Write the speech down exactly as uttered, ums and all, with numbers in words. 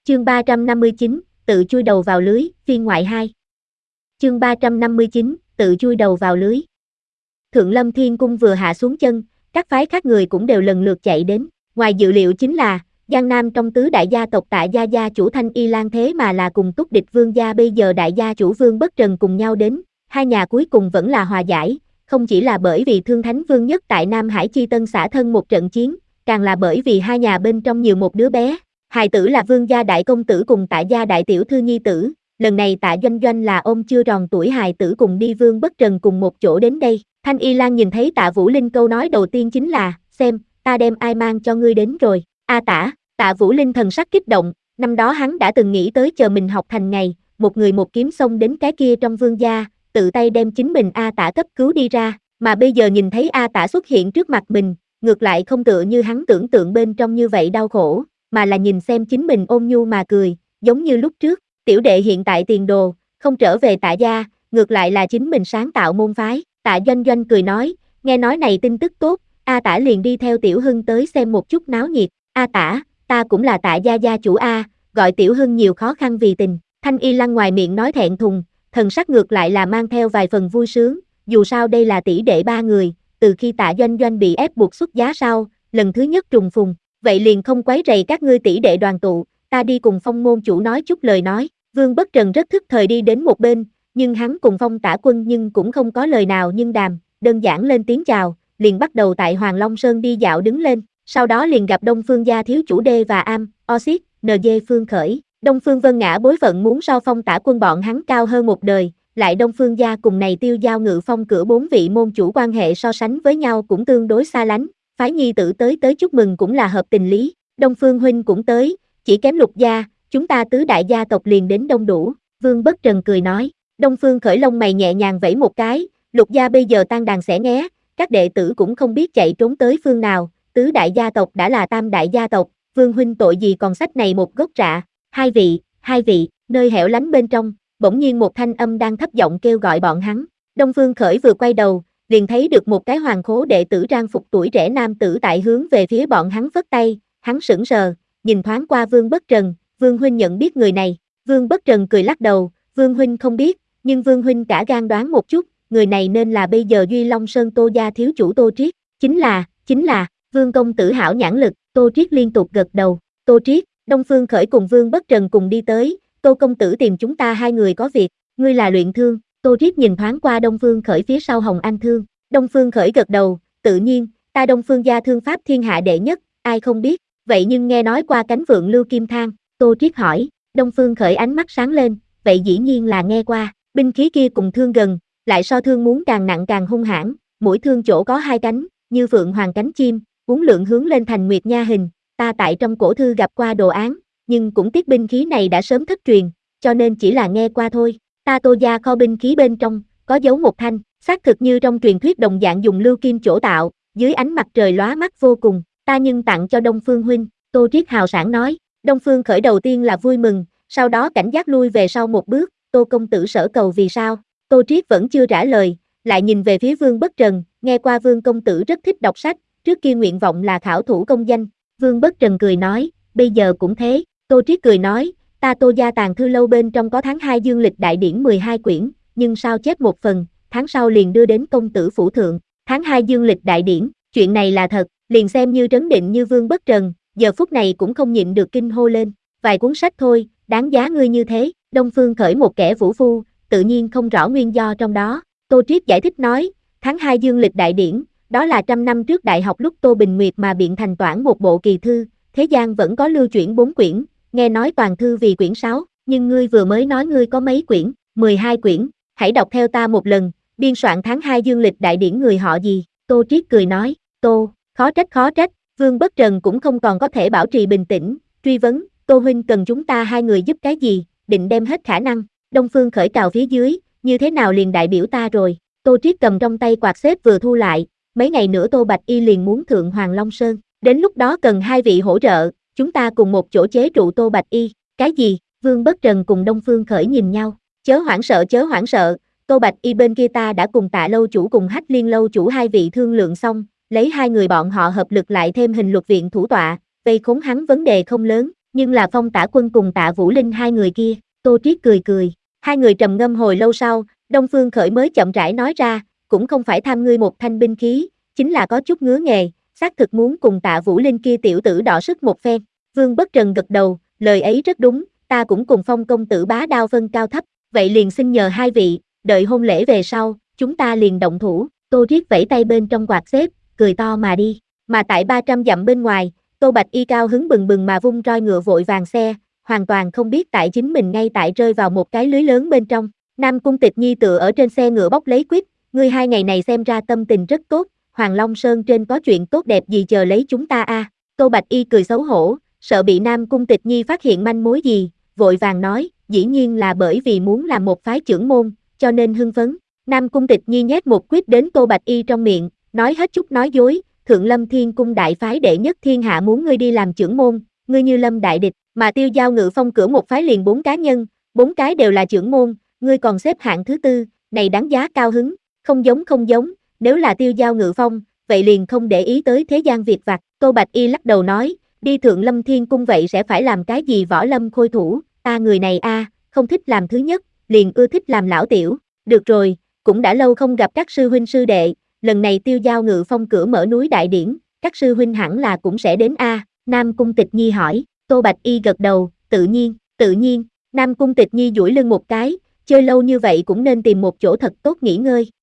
Chương ba trăm năm mươi chín, tự chui đầu vào lưới, phiên ngoại hai. Chương ba trăm năm mươi chín, tự chui đầu vào lưới. Thượng Lâm Thiên Cung vừa hạ xuống chân, các phái khác người cũng đều lần lượt chạy đến. Ngoài dự liệu chính là, Giang Nam trong tứ đại gia tộc Tạ gia gia chủ Thanh Y Lan thế mà là cùng túc địch Vương gia bây giờ đại gia chủ Vương Bất Trần cùng nhau đến, hai nhà cuối cùng vẫn là hòa giải, không chỉ là bởi vì Thương Thánh Vương nhất tại Nam Hải Chi Tân xả thân một trận chiến, càng là bởi vì hai nhà bên trong nhiều một đứa bé. Hài tử là Vương gia đại công tử cùng Tạ gia đại tiểu thư nhi tử, lần này Tạ Doanh Doanh là ôm chưa tròn tuổi hài tử cùng đi Vương Bất Trần cùng một chỗ đến đây. Thanh Y Lan nhìn thấy Tạ Vũ Linh câu nói đầu tiên chính là, xem, ta đem ai mang cho ngươi đến rồi, a Tạ. Tạ Vũ Linh thần sắc kích động, năm đó hắn đã từng nghĩ tới chờ mình học thành ngày, một người một kiếm xông đến cái kia trong Vương gia, tự tay đem chính mình A Tạ cấp cứu đi ra, mà bây giờ nhìn thấy A Tạ xuất hiện trước mặt mình, ngược lại không tựa như hắn tưởng tượng bên trong như vậy đau khổ, mà là nhìn xem chính mình ôn nhu mà cười, giống như lúc trước, tiểu đệ hiện tại tiền đồ, không trở về Tạ gia, ngược lại là chính mình sáng tạo môn phái. Tạ Doanh Doanh cười nói, nghe nói này tin tức tốt, A Tả liền đi theo Tiểu Hưng tới xem một chút náo nhiệt. A Tả, ta cũng là Tạ gia gia chủ A, gọi Tiểu Hưng nhiều khó khăn vì tình. Thanh Y Lan ngoài miệng nói thẹn thùng, thần sắc ngược lại là mang theo vài phần vui sướng, dù sao đây là tỷ đệ ba người, từ khi Tạ Doanh Doanh bị ép buộc xuất giá sau, lần thứ nhất trùng phùng, vậy liền không quấy rầy các ngươi tỷ đệ đoàn tụ, ta đi cùng Phong môn chủ nói chút lời nói. Vương Bất Trần rất thức thời đi đến một bên, nhưng hắn cùng Phong Tả Quân nhưng cũng không có lời nào nhưng đàm, đơn giản lên tiếng chào, liền bắt đầu tại Hoàng Long Sơn đi dạo đứng lên, sau đó liền gặp Đông Phương gia thiếu chủ Đê và Am, Oxit, en giê Phương Khởi. Đông Phương Vân Ngã bối phận muốn so Phong Tả Quân bọn hắn cao hơn một đời, lại Đông Phương gia cùng này Tiêu Giao Ngự Phong cửa bốn vị môn chủ quan hệ so sánh với nhau cũng tương đối xa lánh, phái nhi tử tới tới chúc mừng cũng là hợp tình lý. Đông Phương huynh cũng tới, chỉ kém Lục gia, chúng ta tứ đại gia tộc liền đến đông đủ. Vương Bất Trần cười nói. Đông Phương Khởi lông mày nhẹ nhàng vẫy một cái, Lục gia bây giờ tan đàn xẻ nghé, các đệ tử cũng không biết chạy trốn tới phương nào, tứ đại gia tộc đã là tam đại gia tộc, Vương huynh tội gì còn sách này một gốc rạ. Hai vị, hai vị, nơi hẻo lánh bên trong, bỗng nhiên một thanh âm đang thấp giọng kêu gọi bọn hắn. Đông Phương Khởi vừa quay đầu, liền thấy được một cái hoàng khố đệ tử trang phục tuổi trẻ nam tử tại hướng về phía bọn hắn vất tay, hắn sững sờ, nhìn thoáng qua Vương Bất Trần, Vương huynh nhận biết người này. Vương Bất Trần cười lắc đầu, Vương huynh không biết, nhưng Vương huynh cả gan đoán một chút, người này nên là bây giờ Duy Long Sơn Tô gia thiếu chủ Tô Triết, chính là, chính là, Vương công tử hảo nhãn lực. Tô Triết liên tục gật đầu. Tô Triết, Đông Phương Khởi cùng Vương Bất Trần cùng đi tới, Tô công tử tìm chúng ta hai người có việc, ngươi là luyện thương. Tô Triết nhìn thoáng qua Đông Phương Khởi phía sau Hồng Anh Thương. Đông Phương Khởi gật đầu, tự nhiên, ta Đông Phương gia thương pháp thiên hạ đệ nhất, ai không biết, vậy nhưng nghe nói qua cánh vượng lưu kim thang. Tô Triết hỏi. Đông Phương Khởi ánh mắt sáng lên, vậy dĩ nhiên là nghe qua, binh khí kia cùng thương gần, lại so thương muốn càng nặng càng hung hãn, mỗi thương chỗ có hai cánh, như phượng hoàng cánh chim, uốn lượn hướng lên thành nguyệt nha hình, ta tại trong cổ thư gặp qua đồ án, nhưng cũng tiếc binh khí này đã sớm thất truyền, cho nên chỉ là nghe qua thôi. Ta Tô gia kho binh khí bên trong, có giấu một thanh, xác thực như trong truyền thuyết đồng dạng dùng lưu kim chỗ tạo, dưới ánh mặt trời lóa mắt vô cùng, ta nhưng tặng cho Đông Phương huynh. Tô Triết hào sảng nói. Đông Phương Khởi đầu tiên là vui mừng, sau đó cảnh giác lui về sau một bước, Tô công tử sở cầu vì sao? Tô Triết vẫn chưa trả lời, lại nhìn về phía Vương Bất Trần, nghe qua Vương công tử rất thích đọc sách, trước kia nguyện vọng là khảo thủ công danh. Vương Bất Trần cười nói, bây giờ cũng thế. Tô Triết cười nói, ta Tô gia tàng thư lâu bên trong có tháng hai dương lịch đại điển mười hai quyển, nhưng sao chép một phần, tháng sau liền đưa đến công tử phủ thượng. Tháng hai dương lịch đại điển, chuyện này là thật, liền xem như trấn định như Vương Bất Trần, giờ phút này cũng không nhịn được kinh hô lên, vài cuốn sách thôi, đáng giá ngươi như thế. Đông Phương Khởi một kẻ vũ phu, tự nhiên không rõ nguyên do trong đó. Tô Triết giải thích nói, tháng hai dương lịch đại điển, đó là trăm năm trước đại học lúc Tô Bình Nguyệt mà biện thành toản một bộ kỳ thư, thế gian vẫn có lưu chuyển bốn quyển, nghe nói toàn thư vì quyển sáu, nhưng ngươi vừa mới nói ngươi có mấy quyển, mười hai quyển, hãy đọc theo ta một lần, biên soạn tháng hai dương lịch đại điển người họ gì? Tô Triết cười nói, Tô, khó trách khó trách. Vương Bất Trần cũng không còn có thể bảo trì bình tĩnh, truy vấn, Tô huynh cần chúng ta hai người giúp cái gì, định đem hết khả năng. Đông Phương Khởi cào phía dưới, như thế nào liền đại biểu ta rồi. Tô Triết cầm trong tay quạt xếp vừa thu lại, mấy ngày nữa Tô Bạch Y liền muốn thượng Hoàng Long Sơn, đến lúc đó cần hai vị hỗ trợ, chúng ta cùng một chỗ chế trụ Tô Bạch Y. Cái gì? Vương Bất Trần cùng Đông Phương Khởi nhìn nhau, chớ hoảng sợ chớ hoảng sợ, Tô Bạch Y bên kia ta đã cùng Tạ lâu chủ cùng Hách Liên lâu chủ hai vị thương lượng xong, lấy hai người bọn họ hợp lực lại thêm hình luật viện thủ tọa, vây khốn hắn vấn đề không lớn. nhưng là Phong Tả Quân cùng Tạ Vũ Linh hai người kia. Tô Triết cười cười, hai người trầm ngâm hồi lâu sau, Đông Phương Khởi mới chậm rãi nói ra, cũng không phải tham ngươi một thanh binh khí, chính là có chút ngứa nghề, xác thực muốn cùng Tạ Vũ Linh kia tiểu tử đọ sức một phen. Vương Bất Trần gật đầu, lời ấy rất đúng, ta cũng cùng Phong công tử bá đao phân cao thấp, vậy liền xin nhờ hai vị, đợi hôn lễ về sau, chúng ta liền động thủ. Tô Triết vẫy tay bên trong quạt xếp, cười to mà đi, mà tại ba trăm dặm bên ngoài, Tô Bạch Y cao hứng bừng bừng mà vung roi ngựa vội vàng xe, hoàn toàn không biết tại chính mình ngay tại rơi vào một cái lưới lớn bên trong. Nam Cung Tịch Nhi tựa ở trên xe ngựa bóc lấy quýt, ngươi hai ngày này xem ra tâm tình rất tốt, Hoàng Long Sơn trên có chuyện tốt đẹp gì chờ lấy chúng ta a? À? Tô Bạch Y cười xấu hổ, sợ bị Nam Cung Tịch Nhi phát hiện manh mối gì, vội vàng nói, dĩ nhiên là bởi vì muốn làm một phái trưởng môn, cho nên hưng phấn. Nam Cung Tịch Nhi nhét một quýt đến Tô Bạch Y trong miệng, nói hết chút nói dối, Thượng Lâm Thiên Cung đại phái đệ nhất thiên hạ muốn ngươi đi làm trưởng môn, ngươi như lâm đại địch, mà Tiêu Giao Ngự Phong cửa một phái liền bốn cá nhân, bốn cái đều là trưởng môn, ngươi còn xếp hạng thứ tư, này đáng giá cao hứng, không giống không giống, nếu là Tiêu Giao Ngự Phong, vậy liền không để ý tới thế gian việc vặt. Tô Bạch Y lắc đầu nói, đi Thượng Lâm Thiên Cung vậy sẽ phải làm cái gì võ lâm khôi thủ, ta người này a, không thích làm thứ nhất, liền ưa thích làm lão tiểu. Được rồi, cũng đã lâu không gặp các sư huynh sư đệ, lần này Tiêu Giao Ngự Phong cửa mở núi đại điển, các sư huynh hẳn là cũng sẽ đến a. À? Nam Cung Tịch Nhi hỏi. Tô Bạch Y gật đầu, tự nhiên, tự nhiên. Nam Cung Tịch Nhi duỗi lưng một cái, chơi lâu như vậy cũng nên tìm một chỗ thật tốt nghỉ ngơi.